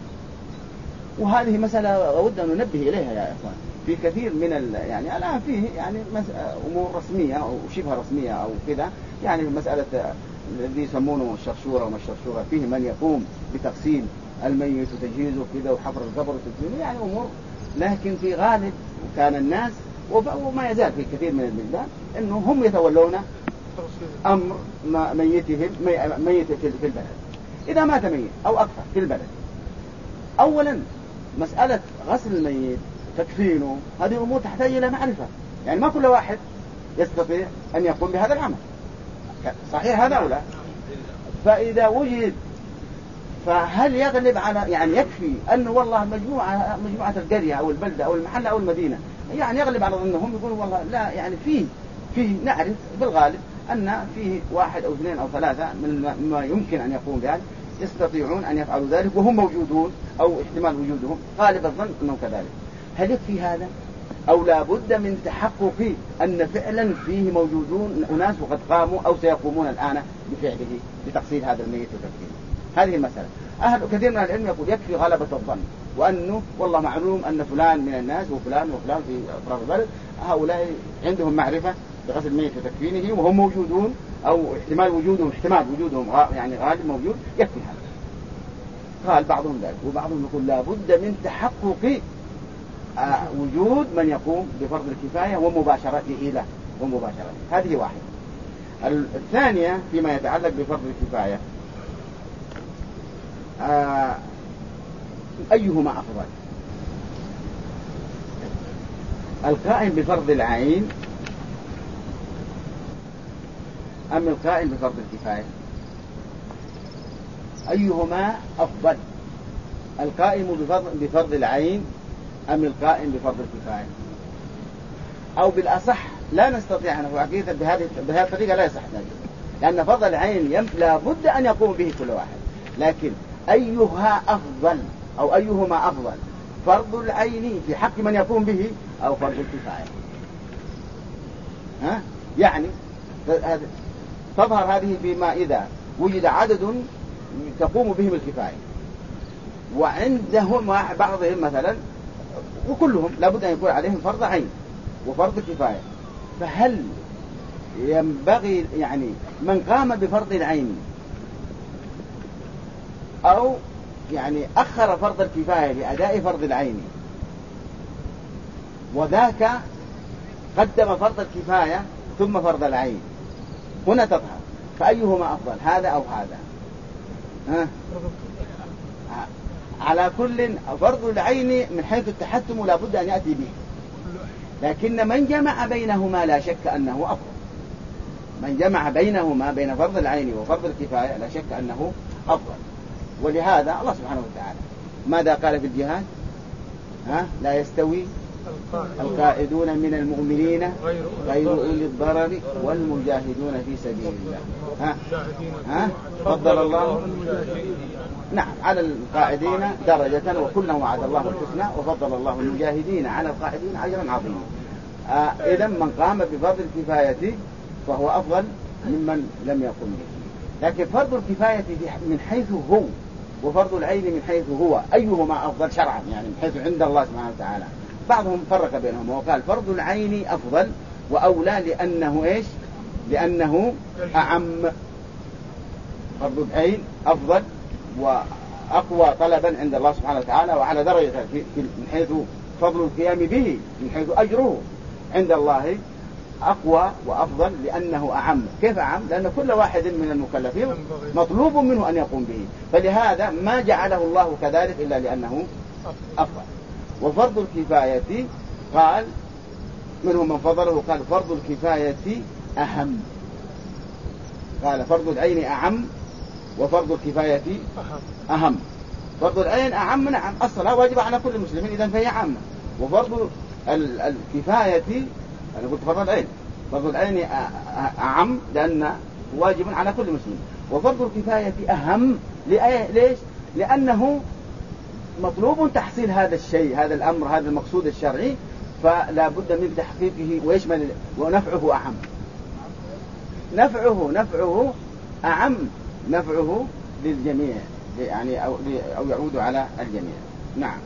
وهذه مسألة أود أن ننبه إليها يا إخوان. في كثير من يعني الآن فيه يعني أمور رسمية أو شبه رسمية أو كذا، يعني مسألة الذي يسمونه الشرشورة وما الشرشورة، فيه من يقوم بتغسيل الميت وتجهيزه كذا وحفر القبر وتدفينه، يعني أمور. لكن في غالب كان الناس وما يزال في كثير من البلدان إنه هم يتولون أمر ميت في البلد. إذا مات ميت أو أكثر في البلد، أولا مسألة غسل الميت تكفينه هذه أمور تحتاج إلى معرفة، يعني ما كل واحد يستطيع أن يقوم بهذا العمل، صحيح هذا أو لا؟ فإذا وجد فهل يغلب على يعني يكفي أن والله مجموعة القرية أو البلدة أو المحل أو المدينة يعني يغلب على ظنهم يقولوا والله لا، يعني فيه نعرف بالغالب أن فيه 1 أو 2 أو 3 من ما يمكن أن يقوم بهذا يستطيعون أن يفعلوا ذلك وهم موجودون أو احتمال وجودهم غالب الظن أنهم كذلك. هل يكفي هذا أو لا بد من تحقق أن فعلا فيه موجودون أناس وقد قاموا أو سيقومون الآن بفعله بتغسيل هذا الميت وتكفينه؟ هذه المسألة. كثير من العلم يقول يكفي غلبة الظن، وأنه والله معلوم أن فلان من الناس وفلان وفلان في أطراف البلد هؤلاء عندهم معرفة بغسل الميت وتكفينه وهم موجودون أو احتمال وجودهم يعني غالب موجود، يكفي هذا. قال بعضهم ذلك، وبعضهم يقول لا بد من تحقق وجود من يقوم بفرض الكفاية ومباشرته له ومباشرته. هذه واحدة. الثانية فيما يتعلق بفرض الكفاية أيهما أفضل، القائم بفرض العين أم القائم بفرض الكفاية؟ أيهما أفضل، القائم بفرض العين أم القائم بفرض الكفاية؟ أو بالأصح لا نستطيع أن حقيقة بهذه الطريقة لا يصح ذلك، لأن فرض العين لا بد أن يقوم به كل واحد، لكن أيها أفضل أو أيهما أفضل، فرض العين في حق من يقوم به أو فرض الكفاية؟ يعني تظهر هذه فيما إذا وجد عدد تقوم بهم الكفاية، وعندهم بعضهم مثلا وكلهم لابد أن يكون عليهم فرض عين وفرض كفاية، فهل ينبغي يعني من قام بفرض العين أو يعني أخر فرض الكفاية لأداء فرض العين، وذاك قدم فرض الكفاية ثم فرض العين، هنا تظهر فأيهما أفضل، هذا أو هذا؟ على كل فرض العين من حيث التحتم لا بد أن يأتي به، لكن من جمع بينهما لا شك أنه أفضل، من جمع بينهما بين فرض العين وفرض الكفاية لا شك أنه أفضل. ولهذا الله سبحانه وتعالى ماذا قال في الجهاد؟ لا يستوي القائدون من المؤمنين غير أولي الضرر والمجاهدون في سبيل الله. فضل الله نعم على القائدين درجة وكلا وعد الله الحسنى وفضل الله المجاهدين على القائدين أجرا عظيما. إذا من قام بفرض الكفاية فهو أفضل ممن لم يقم به، لكن فرض الكفاية من حيث هو وفرض العين من حيث هو أيهما أفضل شرعا، يعني من حيث عند الله سبحانه وتعالى بعضهم فرق بينهم وقال فرض العين أفضل وأولى لأنه إيش؟ لأنه أعم، فرض العين أفضل وأقوى طلبا عند الله سبحانه وتعالى وعلى درجة من حيث فضل القيام به من حيث أجره عند الله أقوى وأفضل لأنه أعم. كيف أعم؟ لأن كل واحد من المكلفين مطلوب منه أن يقوم به، فلهذا ما جعله الله كذلك إلا لأنه أفضل. وفرض الكفاية قال منهم من فضله قال فرض الكفاية أهم، قال فرض العين أعم وفرض الكفاية أهم. فرض العين أعم نعم، الصلاة واجبة على كل مسلم إذن فهي عامة، وفرض الكفاية أنا قلت فرض العين، فرض العين أعم لأن واجب على كل مسلم، وفرض الكفاية أهم ليش؟ لأنه مطلوب تحصيل هذا الشيء، هذا الأمر، هذا المقصود الشرعي، فلا بد من تحقيقه ويشمل ونفعه أعم، نفعه أعم، نفعه للجميع يعني أو يعود على الجميع. نعم.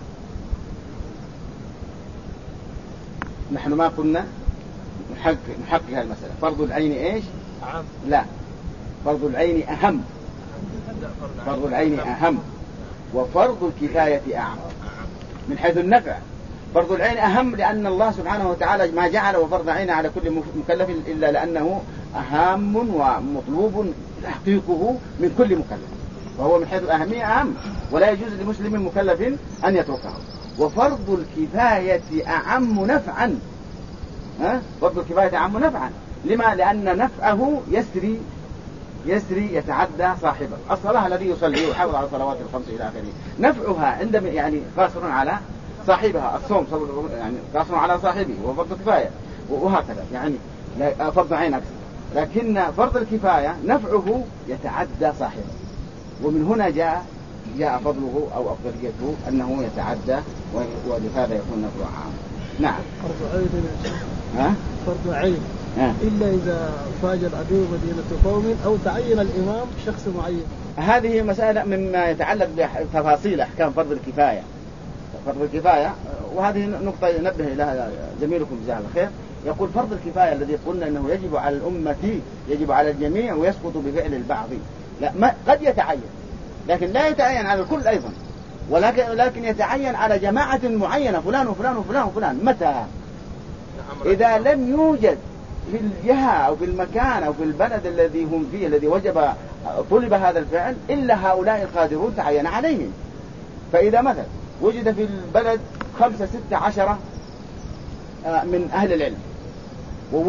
نحن ما قلنا نحقق هذه المسألة. فرض العين إيش؟ أعم. لا، فرض العين أهم، فرض العين أهم وفرض الكفاية أعم من حيث النفع. فرض العين أهم لأن الله سبحانه وتعالى ما جعله فرض عين على كل مكلف إلا لأنه أهم ومطلوب تحقيقه من كل مكلف، وهو من حيث الأهمية أهم ولا يجوز لمسلم مكلف أن يتركه. وفرض الكفاية أعم نفعا، فرض الكفاية أعم نفعا. لما؟ لأن نفعه يسري يتعدى صاحبه. الصلاة الذي يصلي ويحافظ على الصلوات الخمس إلى آخره نفعها عندما يعني قاصر على صاحبها. الصوم يعني قاصر على صاحبه وفرض الكفاية وهكذا، يعني فرض عين أكثر، لكن فرض الكفاية نفعه يتعدى صاحبه، ومن هنا جاء فضله أو أفضليته أنه يتعدى، ولهذا يكون نفعه عام. نعم. فرض عين فرض عين إلا إذا فاجر عدو مدينة قوم أو تعين الإمام شخص معين. هذه مسألة مما يتعلق بتفاصيل أحكام فرض الكفاية. فرض الكفاية، وهذه نقطة ينبه لها زميلكم جزاه الله خير، يقول فرض الكفاية الذي قلنا أنه يجب على الأمة، يجب على الجميع ويسقط بفعل البعض، لا قد يتعين لكن لا يتعين على الكل أيضا، ولكن يتعين على جماعة معينة، فلان وفلان وفلان وفلان. متى؟ إذا لم يوجد في الجهة أو في المكان أو في البلد الذي هم فيه الذي طلب هذا الفعل إلا هؤلاء القادرون تعين عليهم. فإذا مثلا وجد في البلد 5 6 10 من أهل العلم،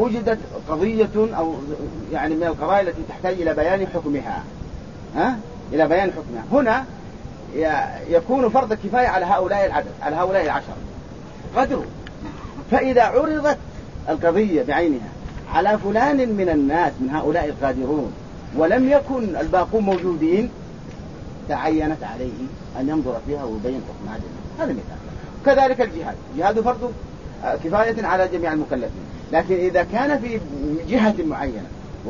ووجدت قضية أو يعني من القضايا التي تحتاج إلى بيان حكمها، إلى بيان حكمها. هنا يكون فرض الكفاية على هؤلاء العدد، على هؤلاء 10 قدروا. فإذا عرضت القضية بعينها على فلان من الناس من هؤلاء القادرون ولم يكن الباقون موجودين، تعينت عليه أن ينظر فيها ويبين حكم هذا مثال. كذلك الجهاد فرض كفاية على جميع المكلفين، لكن إذا كان في جهة معينة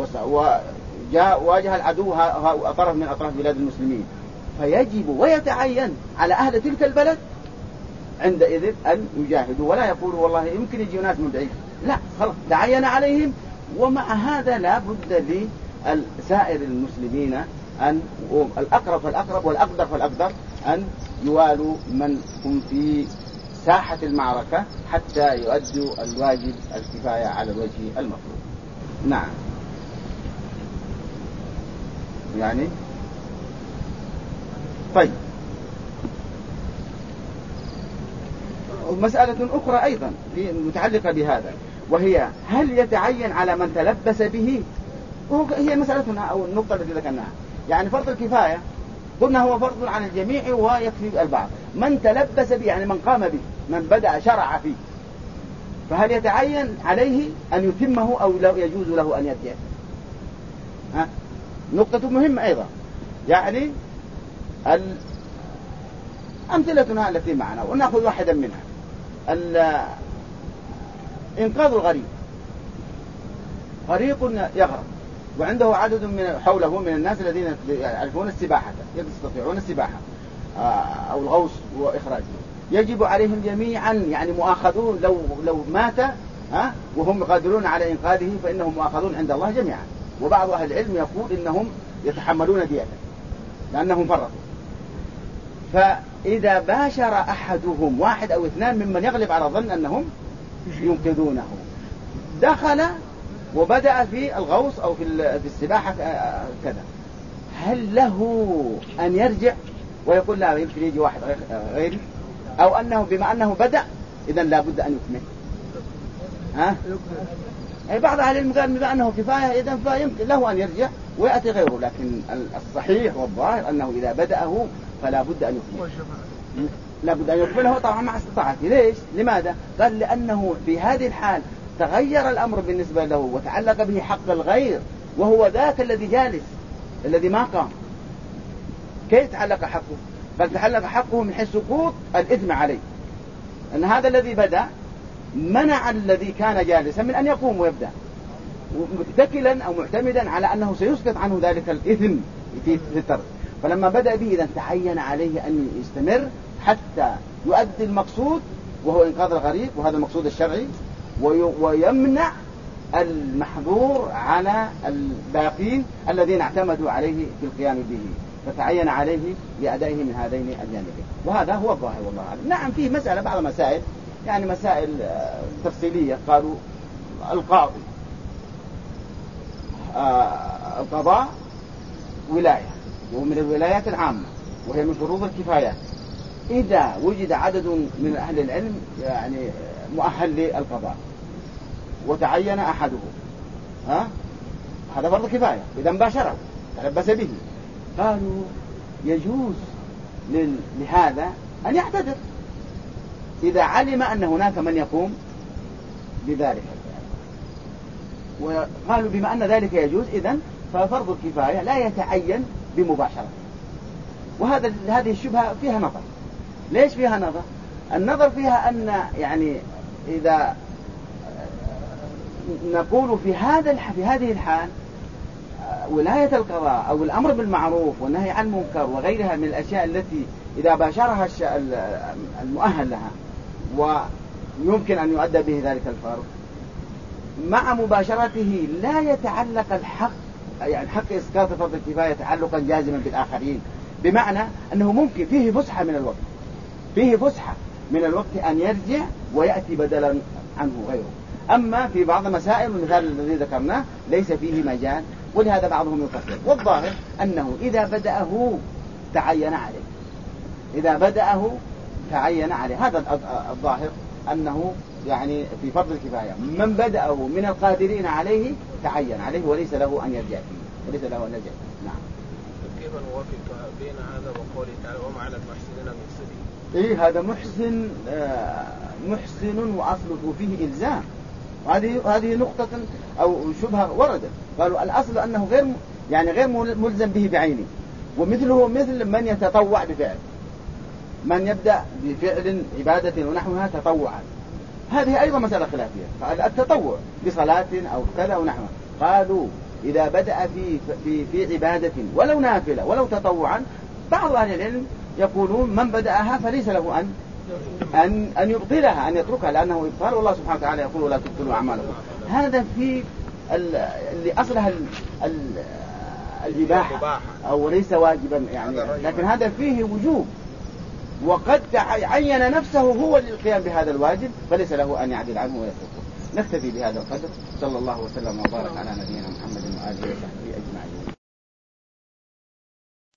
واجه العدو طرف من أطراف بلاد المسلمين، فيجب ويتعين على أهل تلك البلد عندئذ أن يجاهدوا، ولا يقولوا والله يمكن يجي ناس من بعيد، لا، خلاص تعين عليهم. ومع هذا لا بد لسائر المسلمين أن الأقرب فالأقرب والأقدر فالأقدر أن يوالوا من هم في ساحة المعركة حتى يؤدوا الواجب الكفاية على الوجه المطلوب. نعم. يعني طيب، مسألة أخرى أيضا متعلقة بهذا، وهي هل يتعين على من تلبس به؟ هي مسألتنا أو النقطة التي ذكرناها. يعني فرض الكفاية قلنا هو فرض على الجميع ويكفي البعض. من تلبس به يعني من قام به، من بدأ شرع فيه، فهل يتعين عليه أن يتمه أو يجوز له أن يرجع؟ نقطة مهمة أيضا. يعني أمثلتنا التي معنا ونأخذ واحدا منها، إنقاذ الغريق. غريق يغرق وعنده عدد من حوله من الناس الذين يعرفون السباحة، يستطيعون السباحة أو الغوص وإخراجه، يجب عليهم جميعا يعني مؤاخذون لو مات وهم قادرون على إنقاذه فإنهم مؤاخذون عند الله جميعا. وبعض أهل العلم يقول إنهم يتحملون دية لأنهم فرطوا. فإذا باشر أحدهم واحد أو اثنان ممن يغلب على ظن أنهم ينقذونه، دخل وبدأ في الغوص أو في السباحة كذا، هل له أن يرجع ويقول لا يمكن يجي واحد غيري، أو أنه بما أنه بدأ إذن لا بد أن يكمل؟ أي بعض أهل العلم قال بما أنه كفاية إذن فيمكن له أن يرجع ويأتي غيره، لكن الصحيح والظاهر أنه إذا بدأه فلا بد أن يكمل، لا بد أن يكمله طبعا مع استطاعته. ليش؟ لماذا؟ قال لأنه في هذه الحال تغير الأمر بالنسبة له وتعلق به حق الغير، وهو ذاك الذي جالس الذي ما قام. كيف تعلق حقه؟ بل تعلق حقه من حيث سقوط الإثم عليه، أن هذا الذي بدأ منع الذي كان جالسا من أن يقوم ويبدأ، متكلا أو معتمدا على أنه سيسقط عنه ذلك الإثم في الترك. فلما بدأ به إذن تعين عليه أن يستمر حتى يؤدي المقصود وهو إنقاذ الغريق، وهذا المقصود الشرعي، ويمنع المحظور على الباقين الذين اعتمدوا عليه في القيام به، فتعين عليه بأدائه من هذين الجانبين. وهذا هو الظاهر والله أعلم. نعم فيه مسألة بعض مسائل يعني مسائل تفصيلية، قالوا القاضي القضاء ولاية ومن الولايات العامة وهي من فروض الكفايات، إذا وجد عدد من أهل العلم يعني مؤهل للقضاء وتعين أحدهم هذا فرض كفاية، إذا باشره تلبس به، قالوا يجوز لهذا أن يعتذر إذا علم أن هناك من يقوم بذلك. وقالوا بما أن ذلك يجوز إذن ففرض الكفاية لا يتعين بمباشرة. هذه الشبهة فيها نظر. ليش فيها نظر؟ النظر فيها أن يعني إذا نقول في هذه الحال ولاية القضاء أو الأمر بالمعروف والنهي عن المنكر وغيرها من الأشياء التي إذا باشرها المؤهل لها ويمكن أن يؤدى به ذلك الفرض، مع مباشرته لا يتعلق الحق يعني حق إسقاط فرض الكفاية تعلقا جازما بالآخرين، بمعنى أنه ممكن فيه فسحة من الوقت أن يرجع ويأتي بدلا عنه غيره. أما في بعض مسائل المثال الذي ذكرناه ليس فيه مجال، ولهذا بعضهم يفسر. والظاهر أنه إذا بدأه تعين عليه، هذا الظاهر أنه يعني في فرض الكفاية من بدأه من القادرين عليه تعين عليه وليس له أن يرجع فيه. نعم. كيف كيف نوافق بين هذا وقوله تعالى وما على المحسنين من سبيل؟ إيه هذا محسن وأصله فيه إلزام، هذه نقطة أو شبهة وردت. قالوا الأصل أنه غير ملزم به بعينه، ومثله مثل من يتطوع بفعل، من يبدأ بفعل عبادة ونحوها تطوعا، هذه أيضا مسألة خلافية. التطوع بصلاة أو كذا ونحوها، قالوا إذا بدأ في عبادة ولو نافلة ولو تطوعا، بعض أهل العلم يقولون من بدأها فليس له أن يبطلها، أن يتركها، لأنه إبطال، والله سبحانه وتعالى يقول ولا تبطلوا أعمالكم. هذا في اللي أصلها الإباحة أو ليس واجبا يعني، لكن هذا فيه وجوب، وقد عين نفسه هو للقيام بهذا الواجب، فليس له أن يعدل عنه ويتركه. نكتفي بهذا القدر. صلى الله وسلم وبارك على نبينا محمد وآله وصحبه أجمعين.